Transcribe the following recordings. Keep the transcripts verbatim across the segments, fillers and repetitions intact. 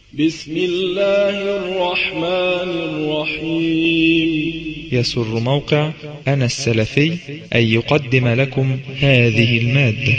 بسم الله الرحمن الرحيم. يسر موقع أنا السلفي أن يقدم لكم هذه المادة.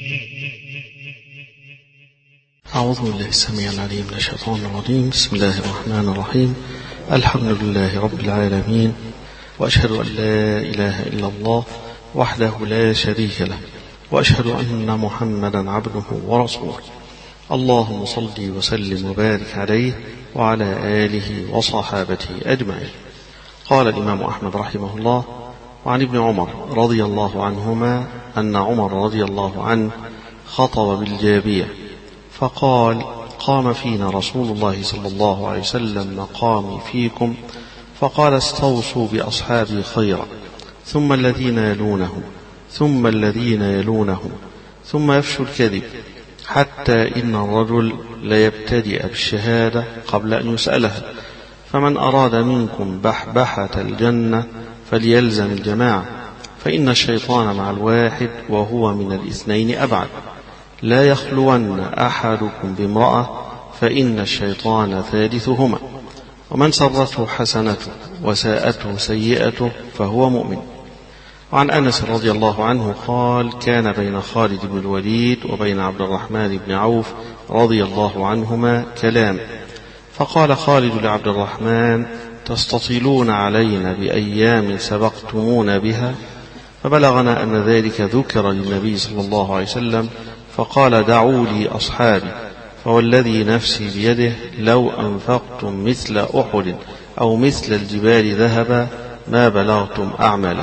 أعوذ بالله السميع العليم من الشيطان الرجيم. بسم الله الرحمن الرحيم. الحمد لله رب العالمين، وأشهد أن لا إله إلا الله وحده لا شريك له، وأشهد أن محمدا عبده ورسوله. اللهم صل وسلم وبارك عليه وعلى آله وصحابته أجمعين. قال الإمام أحمد رحمه الله: وعن ابن عمر رضي الله عنهما أن عمر رضي الله عنه خطب بالجابية فقال: قام فينا رسول الله صلى الله عليه وسلم مقامي فيكم، فقال: استوصوا بأصحابي خيرا، ثم الذين يلونهم، ثم الذين يلونهم، ثم يفشو الكذب، حتى إن الرجل ليبتدئ بالشهادة قبل أن يسألها، فمن أراد منكم بحبحة الجنة فليلزم الجماعة، فإن الشيطان مع الواحد وهو من الاثنين أبعد. لا يخلون أحدكم بامرأة فإن الشيطان ثالثهما، ومن سرته حسنته وساءته سيئته فهو مؤمن. وعن أنس رضي الله عنه قال: كان بين خالد بن الوليد وبين عبد الرحمن بن عوف رضي الله عنهما كلام، فقال خالد لعبد الرحمن: تستطيلون علينا بأيام سبقتمونا بها؟ فبلغنا أن ذلك ذكر للنبي صلى الله عليه وسلم، فقال: دعوا لي أصحابي، فوالذي نفسي بيده لو أنفقتم مثل أحد أو مثل الجبال ذهبا ما بلغتم أعمالهم.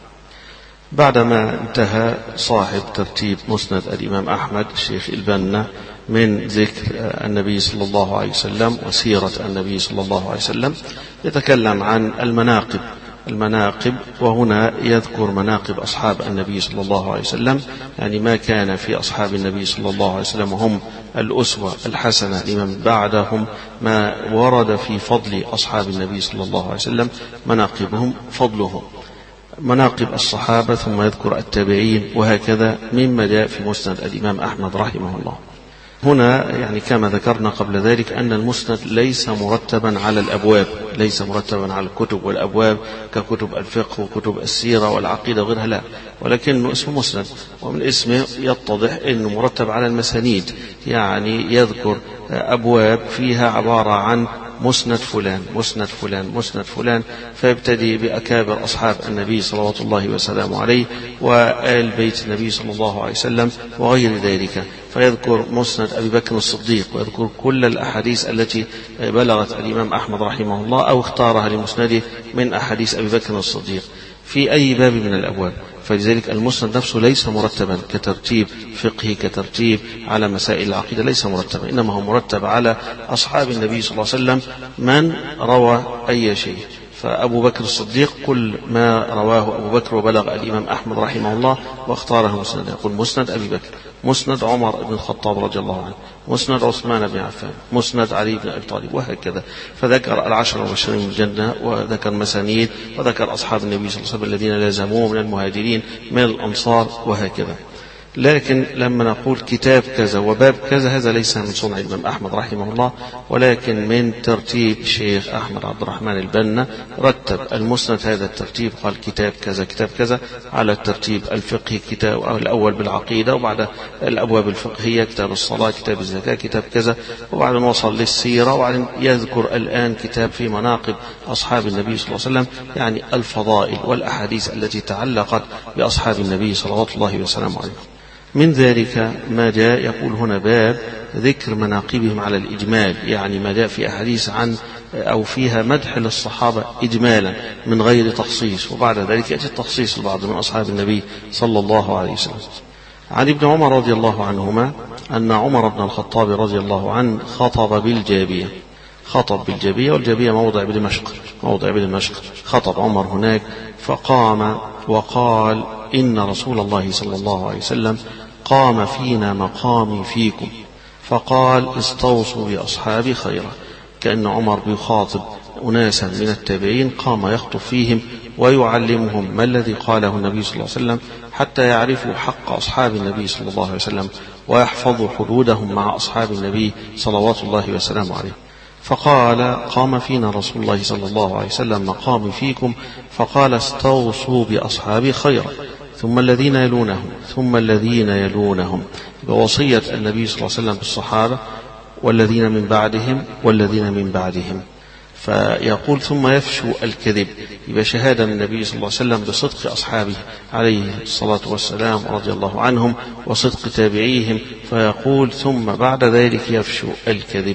بعدما انتهى صاحب ترتيب مسند الإمام أحمد الشيخ البنا من ذكر النبي صلى الله عليه وسلم وسيرة النبي صلى الله عليه وسلم، يتكلم عن المناقب المناقب وهنا يذكر مناقب أصحاب النبي صلى الله عليه وسلم، يعني ما كان في أصحاب النبي صلى الله عليه وسلم هم الأسوة الحسنة لمن بعدهم، ما ورد في فضل أصحاب النبي صلى الله عليه وسلم، مناقبهم فضلهم، مناقب الصحابة، ثم يذكر التابعين، وهكذا مما جاء في مسند الإمام أحمد رحمه الله. هنا يعني كما ذكرنا قبل ذلك أن المسند ليس مرتبا على الأبواب، ليس مرتبا على الكتب والأبواب ككتب الفقه وكتب السيرة والعقيدة وغيرها، لا، ولكنه اسمه مسند، ومن اسمه يتضح أنه مرتب على المسانيد، يعني يذكر أبواب فيها عبارة عن مسند فلان مسند فلان مسند فلان، فيبتدي بأكابر أصحاب النبي صلوات الله وسلامه عليه وآل بيت النبي صلى الله عليه وسلم وغير ذلك، فيذكر مسند أبي بكر الصديق، ويذكر كل الأحاديث التي بلغت الإمام أحمد رحمه الله أو اختارها لمسنده من أحاديث أبي بكر الصديق في أي باب من الأبواب. فلذلك المسند نفسه ليس مرتبا كترتيب فقهي، كترتيب على مسائل العقيدة، ليس مرتبا، إنما هو مرتب على أصحاب النبي صلى الله عليه وسلم من روى أي شيء. فأبو بكر الصديق كل ما رواه أبو بكر وبلغ الإمام أحمد رحمه الله واختاره مسند، يقول مسند أبي بكر، مسند عمر بن الخطاب رضي الله عنه، مسند عثمان بن عفان، مسند علي بن أبي طالب، وهكذا. فذكر العشر المبشرين بالجنة، وذكر مسانيد، وذكر أصحاب النبي صلى الله عليه وسلم الذين لازموه من المهاجرين من الأنصار، وهكذا. لكن لما نقول كتاب كذا وباب كذا، هذا ليس من صنع الإمام أحمد رحمه الله، ولكن من ترتيب الشيخ أحمد عبد الرحمن البنا، رتب المسند هذا الترتيب، قال كتاب كذا كتاب كذا على الترتيب الفقهي، كتاب الأول بالعقيدة، وبعد الأبواب الفقهية كتاب الصلاة، كتاب الزكاة، كتاب كذا، وبعدين وصل للسيرة، وبعدين يذكر الآن كتاب في مناقب أصحاب النبي صلى الله عليه وسلم، يعني الفضائل والأحاديث التي تعلقت بأصحاب النبي صلى الله عليه وسلم عليه. من ذلك ما جاء، يقول هنا باب ذكر مناقبهم على الإجمال، يعني ما جاء في أحاديث عن أو فيها مدح للصحابة إجمالا من غير تخصيص، وبعد ذلك يأتي التخصيص لبعض من أصحاب النبي صلى الله عليه وسلم. عن ابن عمر رضي الله عنهما أن عمر بن الخطاب رضي الله عنه خطب بالجابية، خطب بالجابية، والجابية موضع بدمشق، موضع بدمشق، خطب عمر هناك، فقام وقال: إن رسول الله صلى الله عليه وسلم قام فينا مقامي فيكم، فقال: استوصوا بأصحابي خيرا، كأن عمر بيخاطب أناسا من التابعين، قام يخطب فيهم ويعلمهم ما الذي قاله النبي صلى الله عليه وسلم حتى يعرفوا حق أصحاب النبي صلى الله عليه وسلم ويحفظوا حدودهم مع أصحاب النبي صلوات الله وسلامه عليه. فقال: قام فينا رسول الله صلى الله عليه وسلم مقامي فيكم، فقال: استوصوا بأصحابي خيرا، ثم الذين يلونهم ثم الذين يلونهم، بوصية النبي صلى الله عليه وسلم بالصحابة، والذين من بعدهم والذين من بعدهم. فيقول: ثم يفشو الكذب، يبقى شهادة النبي صلى الله عليه وسلم بصدق أصحابه عليه الصلاة والسلام رضي الله عنهم وصدق تابعيهم، فيقول: ثم بعد ذلك يفشو الكذب،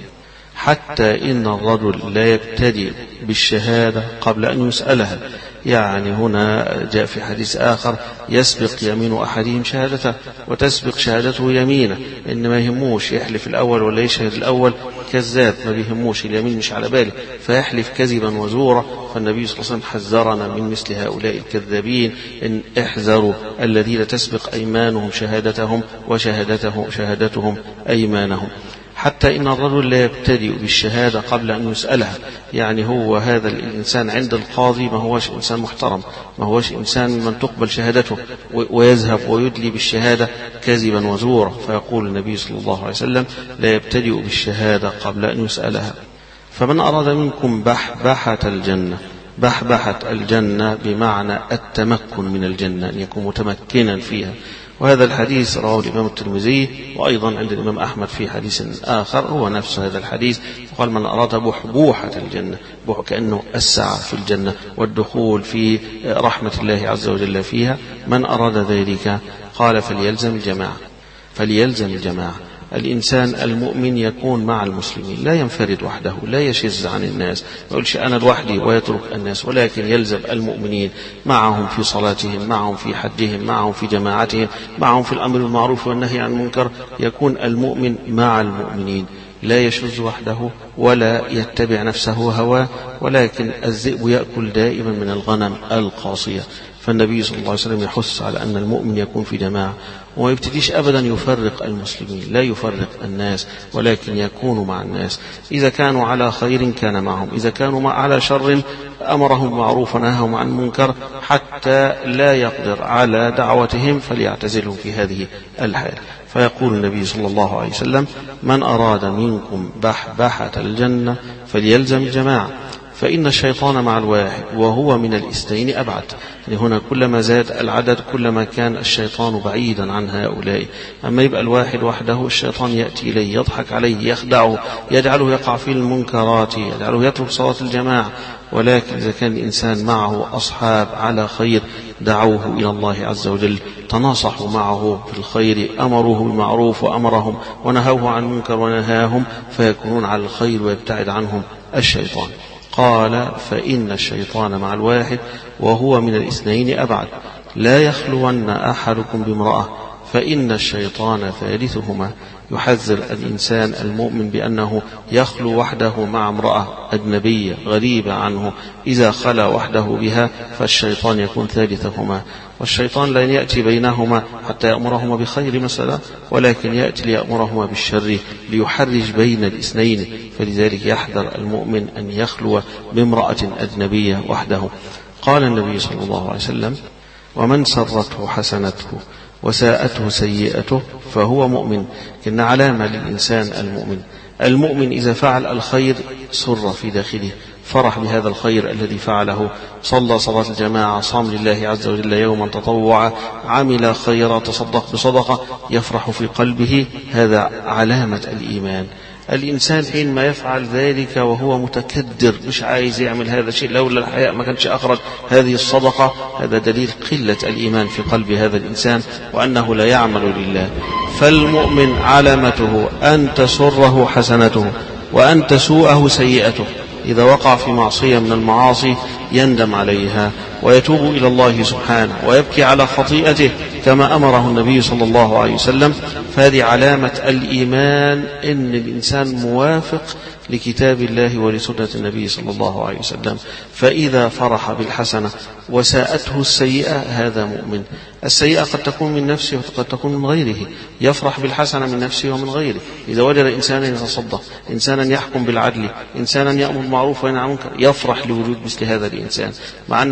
حتى إن الرجل لا يبتدئ بالشهادة قبل أن يسألها. يعني هنا جاء في حديث آخر: يسبق يمين أحدهم شهادته وتسبق شهادته يمينه، إن ما يهموش يحلف الأول ولا يشهد الأول، كذاب ما بيهموش، اليمين مش على باله فيحلف كذبا وزورا. فالنبي صلى الله عليه وسلم حذرنا من مثل هؤلاء الكذابين، إن احذروا الذين تسبق أيمانهم شهادتهم وشهادته شهادتهم أيمانهم. حتى إن الرجل لا يبتدئ بالشهادة قبل أن يسألها، يعني هو هذا الإنسان عند القاضي ما هوش إنسان محترم، ما هوش إنسان من تقبل شهادته، ويذهب ويدلي بالشهادة كذبا وزورا. فيقول النبي صلى الله عليه وسلم: لا يبتدئ بالشهادة قبل أن يسألها. فمن أراد منكم بحبحة الجنة، بحبحة الجنة بمعنى التمكن من الجنة، أن يكون متمكنا فيها. وهذا الحديث رواه الإمام الترمذي، وأيضا عند الإمام أحمد في حديث آخر هو نفس هذا الحديث، وقال: من أراد بحبوحة الجنة، كأنه السعة في الجنة والدخول في رحمة الله عز وجل فيها، من أراد ذلك قال: فليلزم الجماعة، فليلزم الجماعة. الإنسان المؤمن يكون مع المسلمين، لا ينفرد وحده، لا يشذ عن الناس، ما يقولش أنا لوحدي ويترك الناس، ولكن يلزم المؤمنين معهم في صلاتهم، معهم في حجهم، معهم في جماعتهم، معهم في الأمر بالمعروف والنهي عن المنكر. يكون المؤمن مع المؤمنين، لا يشذ وحده ولا يتبع نفسه هواه، ولكن الذئب يأكل دائما من الغنم القاصية. فالنبي صلى الله عليه وسلم يحث على أن المؤمن يكون في جماعة، وما يبتديش أبدا يفرق المسلمين، لا يفرق الناس، ولكن يكون مع الناس. إذا كانوا على خير كان معهم، إذا كانوا على شر أمرهم بالمعروف ونهاهم عن المنكر، حتى لا يقدر على دعوتهم فليعتزلهم في هذه الحال. فيقول النبي صلى الله عليه وسلم: من أراد منكم بحبحة الجنة فليلزم الجماعة، فإن الشيطان مع الواحد وهو من الاثنين أبعد. يعني هنا كلما زاد العدد كلما كان الشيطان بعيدا عن هؤلاء. أما يبقى الواحد وحده الشيطان يأتي إليه، يضحك عليه، يخدعه، يجعله يقع في المنكرات، يجعله يترك صلاة الجماعة. ولكن إذا كان الإنسان معه أصحاب على خير دعوه إلى الله عز وجل، تناصحوا معه في الخير، أمروه بالمعروف وأمرهم، ونهوه عن المنكر ونهاهم، فيكونون على الخير ويبتعد عنهم الشيطان. قال: فإن الشيطان مع الواحد وهو من الاثنين أبعد، لا يخلون أحدكم بامرأة فإن الشيطان ثالثهما. يحذر الإنسان المؤمن بأنه يخلو وحده مع امرأة أجنبية غريبة عنه، إذا خلا وحده بها فالشيطان يكون ثالثهما. والشيطان لن يأتي بينهما حتى يأمرهما بخير مثلا، ولكن يأتي ليأمرهما بالشر، ليحرج بين الاثنين. فلذلك يحذر المؤمن أن يخلو بامرأة أجنبية وحده. قال النبي صلى الله عليه وسلم: ومن سرته حسنته وساءته سيئته فهو مؤمن. إن علامة للإنسان المؤمن، المؤمن إذا فعل الخير سر في داخله، فرح بهذا الخير الذي فعله، صلى صلاة الجماعة، صام لله عز وجل يوما تطوعا، عمل خيرا، تصدق بصدقة، يفرح في قلبه. هذا علامة الإيمان. الإنسان حينما يفعل ذلك وهو متكدر، مش عايز يعمل هذا الشيء، لولا الحياء ما كانش أخرج هذه الصدقة، هذا دليل قلة الإيمان في قلب هذا الإنسان، وأنه لا يعمل لله. فالمؤمن علامته أن تسره حسنته وأن تسوءه سيئته. إذا وقع في معصية من المعاصي يندم عليها ويتوب إلى الله سبحانه ويبكي على خطيئته كما أمره النبي صلى الله عليه وسلم. فهذه علامة الإيمان، إن الإنسان موافق لكتاب الله ولسنة النبي صلى الله عليه وسلم. فإذا فرح بالحسنة وساءته السيئة هذا مؤمن. السيئة قد تكون من نفسه وقد تكون من غيره، يفرح بالحسنة من نفسه ومن غيره. إذا وجد إنسانا يتصدق، إنسانا يحكم بالعدل، إنسانا يأمر بالمعروف وينهى عن المنكر، يفرح لوجود مثل هذا الإنسان، مع أنه هو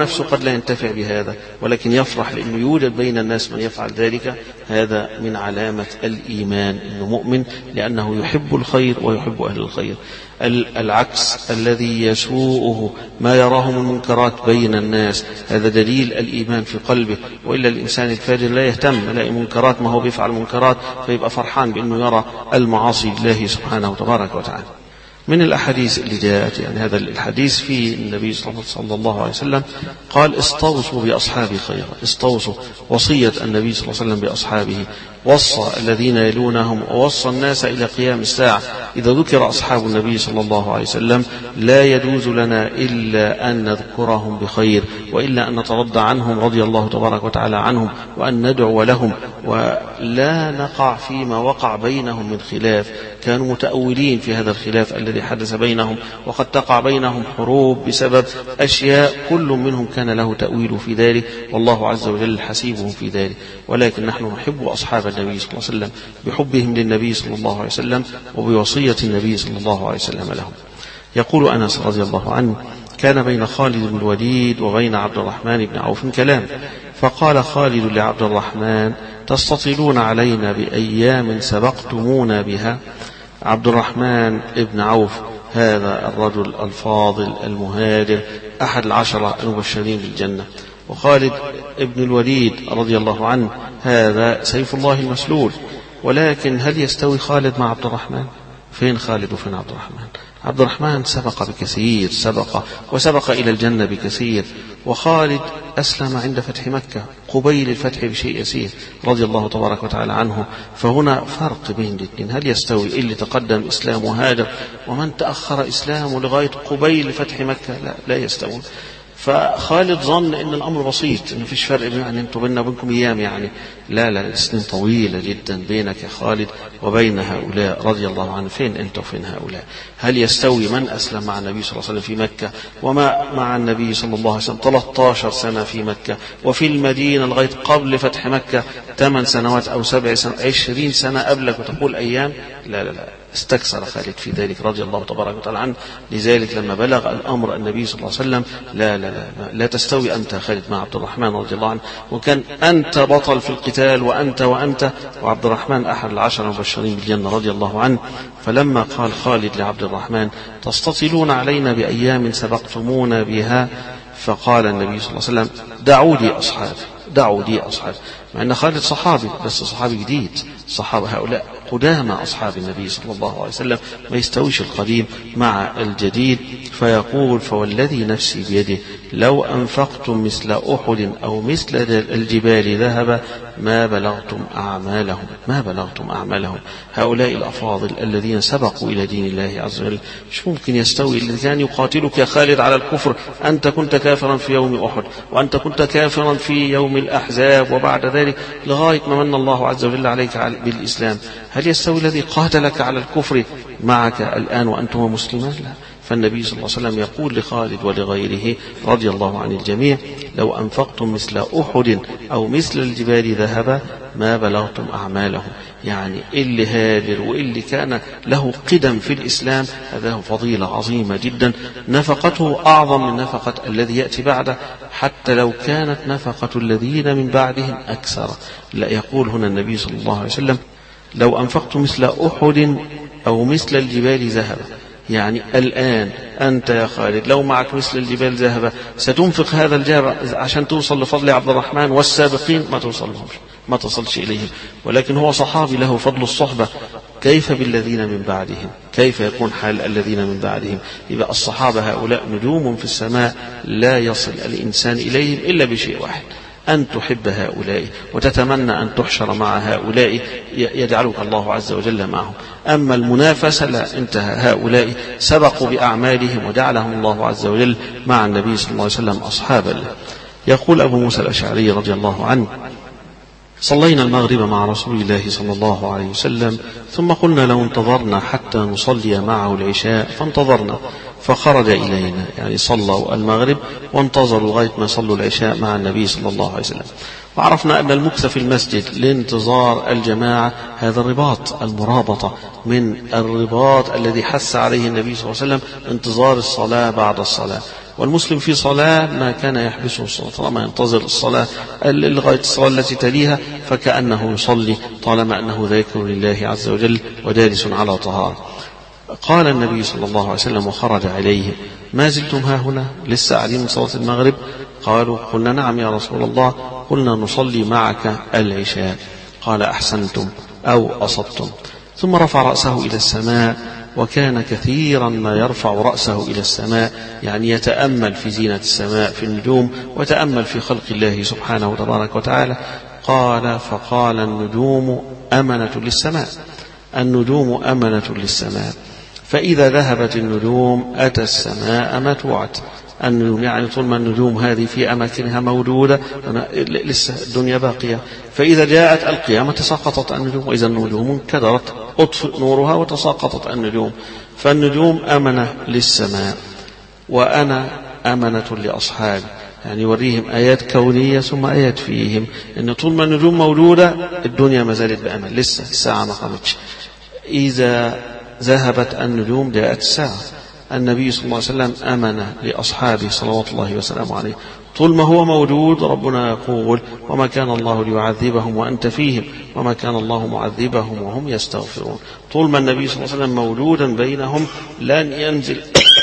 نفسه قد لا ينتفع بهذا، ولكن يفرح لأنه يوجد بين الناس من يفعل ذلك. هذا من علامة الإيمان، أنه مؤمن لأنه يحب الخير ويحب أهل الخير. العكس الذي يسوءه ما يراه من منكرات بين الناس، هذا دليل الإيمان في قلبه. وإلا الإنسان الفاجر لا يهتم، لا منكرات ما هو بيفعل منكرات فيبقى فرحان بأنه يرى المعاصي لله سبحانه تبارك وتعالى. من الأحاديث اللي جاءت، يعني هذا الحديث في النبي صلى الله عليه وسلم قال استوصوا بأصحابي خيرا، استوصوا، وصية النبي صلى الله عليه وسلم بأصحابه، وصى الذين يلونهم ووصى الناس إلى قيام الساعة. إذا ذكر أصحاب النبي صلى الله عليه وسلم لا يجوز لنا إلا أن نذكرهم بخير، وإلا أن نترضى عنهم رضي الله تبارك وتعالى عنهم، وأن ندعو لهم، ولا نقع فيما وقع بينهم من خلاف. كانوا متأولين في هذا الخلاف الذي حدث بينهم، وقد تقع بينهم حروب بسبب أشياء كل منهم كان له تأويل في ذلك، والله عز وجل حسيبهم في ذلك. ولكن نحن نحب أصحاب النبي صلى الله عليه وسلم بحبهم للنبي صلى الله عليه وسلم وبوصية النبي صلى الله عليه وسلم لهم. يقول أنس رضي الله عنه كان بين خالد بن الوليد وبين عبد الرحمن بن عوف كلام، فقال خالد لعبد الرحمن تستطيلون علينا بأيام سبقتمونا بها. عبد الرحمن بن عوف هذا الرجل الفاضل المهاجر أحد العشرة المبشرين بالجنة، وخالد بن الوليد رضي الله عنه هذا سيف الله المسلول. ولكن هل يستوي خالد مع عبد الرحمن؟ فين خالد وفين عبد الرحمن؟ عبد الرحمن سبق بكثير، سبق وسبق إلى الجنة بكثير، وخالد أسلم عند فتح مكة قبيل الفتح بشيء يسير رضي الله تبارك وتعالى عنه. فهنا فرق بين الاثنين. هل يستوي اللي تقدم إسلام وهاجر ومن تأخر إسلامه لغاية قبيل فتح مكة؟ لا, لا يستوون. فخالد ظن ان الامر بسيط، ان فيش فرق يعني انتوا بيننا وبينكم ايام، يعني لا لا سنين طويله جدا بينك يا خالد وبين هؤلاء رضي الله عنه. فين انت وفين هؤلاء؟ هل يستوي من اسلم مع النبي صلى الله عليه وسلم في مكه وما مع النبي صلى الله عليه وسلم ثلاثة عشر سنه في مكه، وفي المدينه لغايه قبل فتح مكه ثمان سنوات او سبع سنوات عشرين سنه قبلك وتقول ايام؟ لا لا لا استكثر خالد في ذلك رضي الله تبارك وتعالى عنه. لذلك لما بلغ الأمر النبي صلى الله عليه وسلم لا لا لا لا تستوي أنت خالد مع عبد الرحمن رضي الله عنه، وكان أنت بطل في القتال وأنت وأنت وعبد الرحمن أحد العشر المبشرين بالجنة رضي الله عنه. فلما قال خالد لعبد الرحمن تستطيلون علينا بأيام سبقتمونا بها، فقال النبي صلى الله عليه وسلم دعوا لي أصحابي، دعوا لي أصحابي، مع أن خالد صحابي بس صحابي جديد، صحابة هؤلاء قدامى أصحاب النبي صلى الله عليه وسلم، ما يستويش القديم مع الجديد. فيقول فوالذي نفسي بيده لو أنفقتم مثل أحد أو مثل الجبال ذهبا ما بلغتم أعمالهم، ما بلغتم أعمالهم. هؤلاء الأفاضل الذين سبقوا إلى دين الله عز وجل مش ممكن يستوي الذي كان يقاتلك يا خالد على الكفر. أنت كنت كافرا في يوم أحد، وأنت كنت كافرا في يوم الأحزاب، وبعد ذلك لغاية ما من الله عز وجل عليك بالإسلام. هل يستوي الذي قاتلك على الكفر معك الآن وأنتم مسلمان؟ لا. فالنبي صلى الله عليه وسلم يقول لخالد ولغيره رضي الله عن الجميع لو أنفقتم مثل أحد أو مثل الجبال ذهبا ما بلغتم أعمالهم. يعني اللي هاجر واللي كان له قدم في الإسلام هذا فضيلة عظيمة جدا، نفقته أعظم من نفقة الذي يأتي بعده، حتى لو كانت نفقة الذين من بعدهم أكثر. لا، يقول هنا النبي صلى الله عليه وسلم لو أنفقتم مثل أحد أو مثل الجبال ذهبا. يعني الآن أنت يا خالد لو معك مثل الجبال ذهبا ستنفق هذا الجهر عشان توصل لفضل عبد الرحمن والسابقين؟ ما توصل لهم، ما تصلش إليهم. ولكن هو صحابي له فضل الصحبة. كيف بالذين من بعدهم؟ كيف يكون حال الذين من بعدهم؟ يبقى الصحابة هؤلاء نجوم في السماء لا يصل الإنسان إليهم إلا بشيء واحد، أن تحب هؤلاء وتتمنى أن تحشر مع هؤلاء يجعلك الله عز وجل معهم. أما المنافسة لا، انتهى. هؤلاء سبقوا بأعمالهم وجعلهم الله عز وجل مع النبي صلى الله عليه وسلم أصحابا له. يقول أبو موسى الأشعري رضي الله عنه صلينا المغرب مع رسول الله صلى الله عليه وسلم ثم قلنا لو انتظرنا حتى نصلي معه العشاء فانتظرنا، فخرج إلينا، يعني صلوا المغرب وانتظروا لغاية ما صلوا العشاء مع النبي صلى الله عليه وسلم. وعرفنا أن المكث في المسجد لانتظار الجماعة هذا الرباط، المرابطة من الرباط الذي حث عليه النبي صلى الله عليه وسلم، انتظار الصلاة بعد الصلاة. والمسلم في صلاة ما كان يحبسه الصلاة، طالما ينتظر الصلاة لغاية الصلاة التي تليها فكأنه يصلي طالما أنه ذاكر لله عز وجل ودارس على طهارة. قال النبي صلى الله عليه وسلم وخرج عليه: ما زلتم ها هنا لسه قاعدين من صلاة المغرب؟ قالوا: قلنا نعم يا رسول الله، قلنا نصلي معك العشاء. قال: أحسنتم أو أصبتم. ثم رفع رأسه إلى السماء، وكان كثيرا ما يرفع رأسه إلى السماء، يعني يتأمل في زينة السماء في النجوم وتأمل في خلق الله سبحانه تبارك وتعالى. قال: فقال: النجوم أمنة للسماء، النجوم أمنة للسماء، فإذا ذهبت النجوم أتى السماء متوعة. النجوم يعني طول ما النجوم هذه في أماكنها موجودة لسه الدنيا باقية، فإذا جاءت القيامة تساقطت النجوم، وإذا النجوم انكدرت أطفئ نورها وتساقطت النجوم. فالنجوم أمنة للسماء، وأنا أمنة لأصحابي، يعني يوريهم آيات كونية ثم آيات فيهم، إن طول ما النجوم موجودة الدنيا ما زالت بأمن، لسه الساعة ما قامتش. إذا ذهبت النجوم جاءت الساعة. النبي صلى الله عليه وسلم أمن لأصحابه صلوات الله وسلامه عليه، طول ما هو موجود ربنا يقول: وما كان الله ليعذبهم وأنت فيهم وما كان الله معذبهم وهم يستغفرون. طول ما النبي صلى الله عليه وسلم موجودا بينهم لن ينزل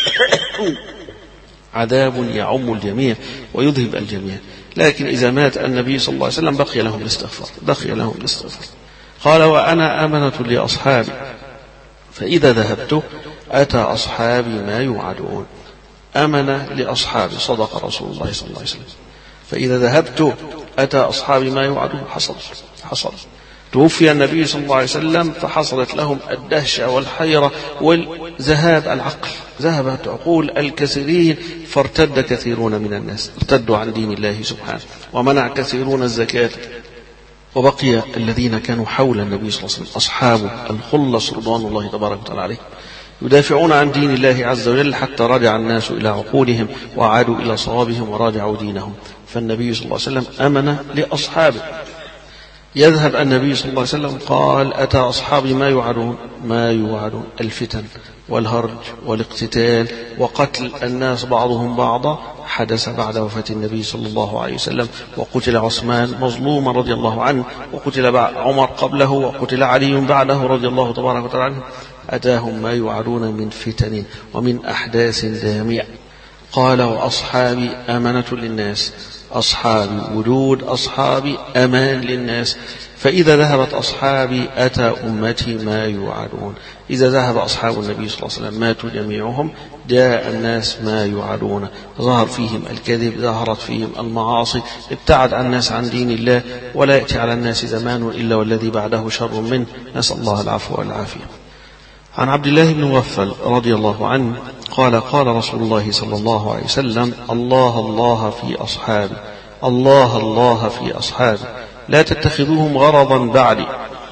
عذاب يعم الجميع ويذهب الجميع، لكن إذا مات النبي صلى الله عليه وسلم بقي لهم الاستغفار، بقي لهم الاستغفار. قال: وأنا أمنة لأصحابي، فإذا ذهبت أتى أصحابي ما يوعدون. أمن لأصحابي، صدق رسول الله صلى الله عليه وسلم. فإذا ذهبت أتى أصحابي ما يوعدون. حصل حصل توفي النبي صلى الله عليه وسلم فحصلت لهم الدهشة والحيرة والذهاب العقل، ذهبت عقول الكثيرين، فارتد كثيرون من الناس، ارتدوا عن دين الله سبحانه، ومنع كثيرون الزكاة، وبقي الذين كانوا حول النبي صلى الله عليه وسلم أصحابه الخلص رضوان الله تبارك وتعالى عليه يدافعون عن دين الله عز وجل، حتى رجع الناس إلى عقولهم وعادوا إلى صوابهم وراجعوا دينهم. فالنبي صلى الله عليه وسلم أمن لأصحابه. يذهب النبي صلى الله عليه وسلم قال: أتى أصحابي ما يوعدون. ما يوعدون الفتن والهرج والاقتتال وقتل الناس بعضهم بعضا حدث بعد وفاة النبي صلى الله عليه وسلم، وقتل عثمان مظلوما رضي الله عنه، وقتل عمر قبله، وقتل علي بعده رضي الله تبارك وتعالى عنه. أتاهم ما يوعدون من فتن ومن أحداث دامية. قال: وأصحابي أمنة للناس، أصحابي وجود أصحابي أمان للناس، فإذا ذهبت أصحابي أتى أمتي ما يوعدون. إذا ذهب أصحاب النبي صلى الله عليه وسلم ماتوا جميعهم، جاء الناس ما يوعدون، ظهر فيهم الكذب، ظهرت فيهم المعاصي، ابتعد الناس عن دين الله، ولا يأتي على الناس زمان إلا والذي بعده شر منه، نسأل الله العفو والعافية. عن عبد الله بن مغفل رضي الله عنه قال: قال رسول الله صلى الله عليه وسلم: الله الله في أصحابي، الله الله في أصحابي، لا تتخذوهم غرضا بعدي،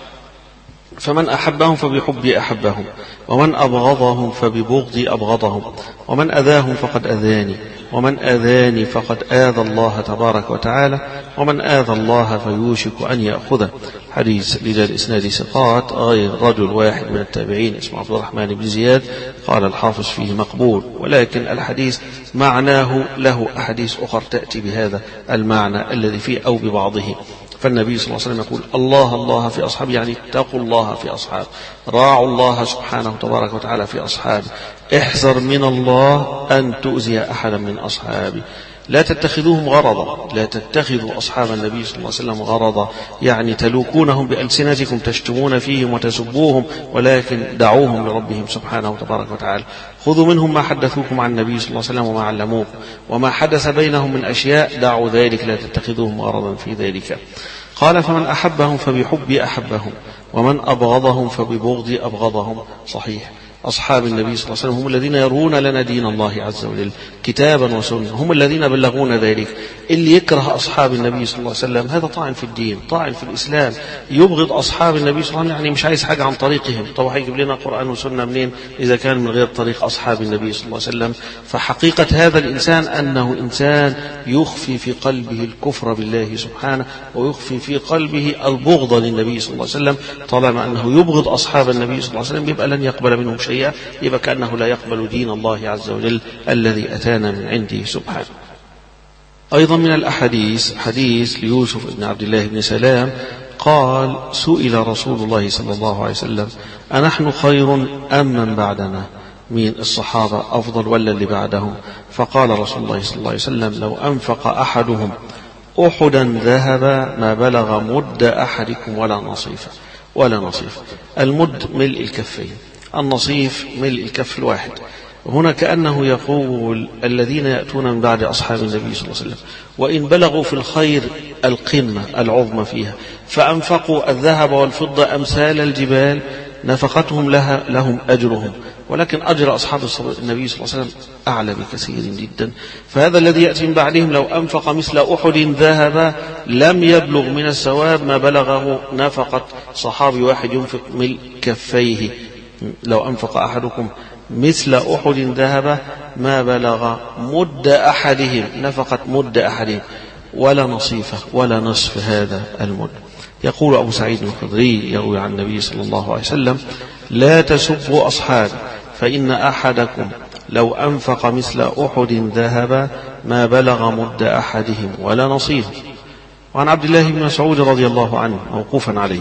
فمن أحبهم فبحبي أحبهم، ومن أبغضهم فببغضي أبغضهم، ومن أذاهم فقد أذاني، ومن أذاني فقد آذى الله تبارك وتعالى، ومن آذى الله فيوشك أن يأخذه. حديث رجال إسناد ثقات غير رجل واحد من التابعين اسمه عبد الرحمن بن زياد، قال الحافظ فيه مقبول، ولكن الحديث معناه له أحاديث أخرى تأتي بهذا المعنى الذي فيه أو ببعضه. فالنبي صلى الله عليه وسلم يقول: الله الله في أصحابه، يعني اتقوا الله في أصحابه، راعوا الله سبحانه تبارك وتعالى في أصحابه، احذر من الله أن تؤذي أحدا من أصحابه، لا تتخذوهم غرضا، لا تتخذوا أصحاب النبي صلى الله عليه وسلم غرضا، يعني تلوكونهم بألسنتكم، تشتمون فيهم وتسبوهم، ولكن دعوهم لربهم سبحانه تبارك وتعالى. خذوا منهم ما حدثوكم عن النبي صلى الله عليه وسلم وما علموكم، وما حدث بينهم من أشياء دعوا ذلك، لا تتخذوهم غرضا في ذلك. قال: فمن أحبهم فبحبي أحبهم، ومن أبغضهم فببغضي أبغضهم. صحيح، أصحاب النبي صلى الله عليه وسلم هم الذين يرون لنا دين الله عز وجل كتابا وسنة، هم الذين بلغونا ذلك. اللي يكره أصحاب النبي صلى الله عليه وسلم هذا طاعن في الدين، طاعن في الإسلام. يبغض أصحاب النبي صلى الله عليه وسلم يعني مش عايز حاجة عن طريقهم. طب هيجيب لنا قرآن وسنة منين إذا كان من غير طريق أصحاب النبي صلى الله عليه وسلم؟ فحقيقة هذا الإنسان أنه إنسان يخفي في قلبه الكفر بالله سبحانه، ويخفي في قلبه البغض للنبي صلى الله عليه وسلم. طالما أنه يبغض أصحاب النبي صلى الله عليه وسلم يبقى لن يقبل منهم شيئا يبقى كأنه لا يقبل دين الله عز وجل الذي أتانا من عنده سبحانه. أيضا من الأحاديث حديث ليوسف بن عبد الله بن سلام قال سئل رسول الله صلى الله عليه وسلم أنحن خير أم من بعدنا، من الصحابة أفضل ولا اللي بعدهم؟ فقال رسول الله صلى الله عليه وسلم لو أنفق أحدهم أحدا ذهب ما بلغ مد أحدكم ولا نصيفه. ولا نصيف، المد ملء الكفين، النصيف ملء الكف الواحد. هنا كأنه يقول الذين يأتون من بعد أصحاب النبي صلى الله عليه وسلم وإن بلغوا في الخير القمة العظمى فيها فأنفقوا الذهب والفضة أمثال الجبال نفقتهم لها لهم أجرهم، ولكن أجر أصحاب النبي صلى الله عليه وسلم أعلى بكثير جدا. فهذا الذي يأتي من بعدهم لو أنفق مثل أحد ذهب لم يبلغ من الثواب ما بلغه نفقة صحابي واحد ينفق ملء كفيه. لو أنفق أحدكم مثل أحد ذهب ما بلغ مد أحدهم، نفقت مد أحدهم ولا نصيفه ولا نصف هذا المد. يقول أبو سعيد الخدري يروي عن النبي صلى الله عليه وسلم لا تسبوا أصحابي فإن أحدكم لو أنفق مثل أحد ذهب ما بلغ مد أحدهم ولا نصيفه. وعن عبد الله بن مسعود رضي الله عنه موقوفا عليه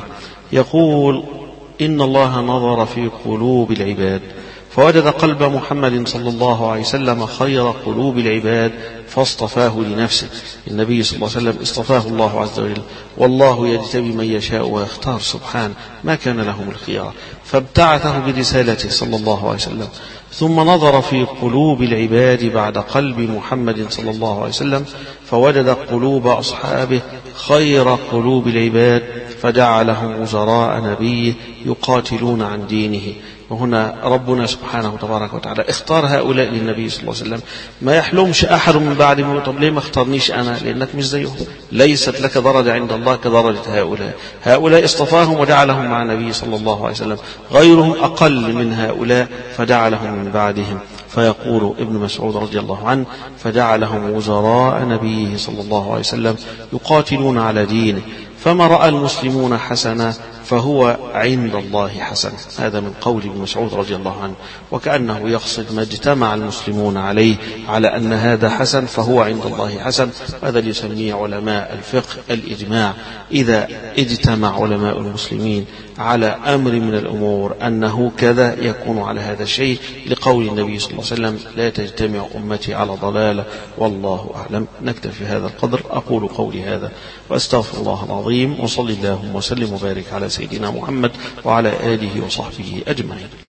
يقول إن الله نظر في قلوب العباد فوجد قلب محمد صلى الله عليه وسلم خير قلوب العباد فاصطفاه لنفسه. النبي صلى الله عليه وسلم اصطفاه الله عز وجل، والله يجتبي من يشاء ويختار سبحانه، ما كان لهم الخيار، فابتعثه برسالته صلى الله عليه وسلم. ثم نظر في قلوب العباد بعد قلب محمد صلى الله عليه وسلم فوجد قلوب أصحابه خير قلوب العباد فجعلهم وزراء نبيه يقاتلون عن دينه. وهنا ربنا سبحانه تبارك وتعالى اختار هؤلاء للنبي صلى الله عليه وسلم. ما يحلمش أحد من بعد ما طب ليه ما اختارنيش أنا؟ لأنك مش زيهم، ليست لك درجة عند الله كدرجة هؤلاء. هؤلاء اصطفاهم وجعلهم مع النبي صلى الله عليه وسلم، غيرهم أقل من هؤلاء فجعلهم من بعدهم. فيقول ابن مسعود رضي الله عنه فجعلهم وزراء نبيه صلى الله عليه وسلم يقاتلون على دينه، فما رأى المسلمون حسنا فهو عند الله حسن. هذا من قول ابن مسعود رضي الله عنه، وكأنه يقصد ما اجتمع المسلمون عليه على أن هذا حسن فهو عند الله حسن. هذا اللي يسميه علماء الفقه الإجماع. إذا اجتمع علماء المسلمين على أمر من الأمور أنه كذا يكون على هذا الشيء، لقول النبي صلى الله عليه وسلم لا تجتمع أمتي على ضلالة والله أعلم. نكتفي هذا القدر. أقول قولي هذا وأستغفر الله العظيم، وصلي اللهم وسلم وبارك على سيدنا محمد وعلى آله وصحبه أجمعين.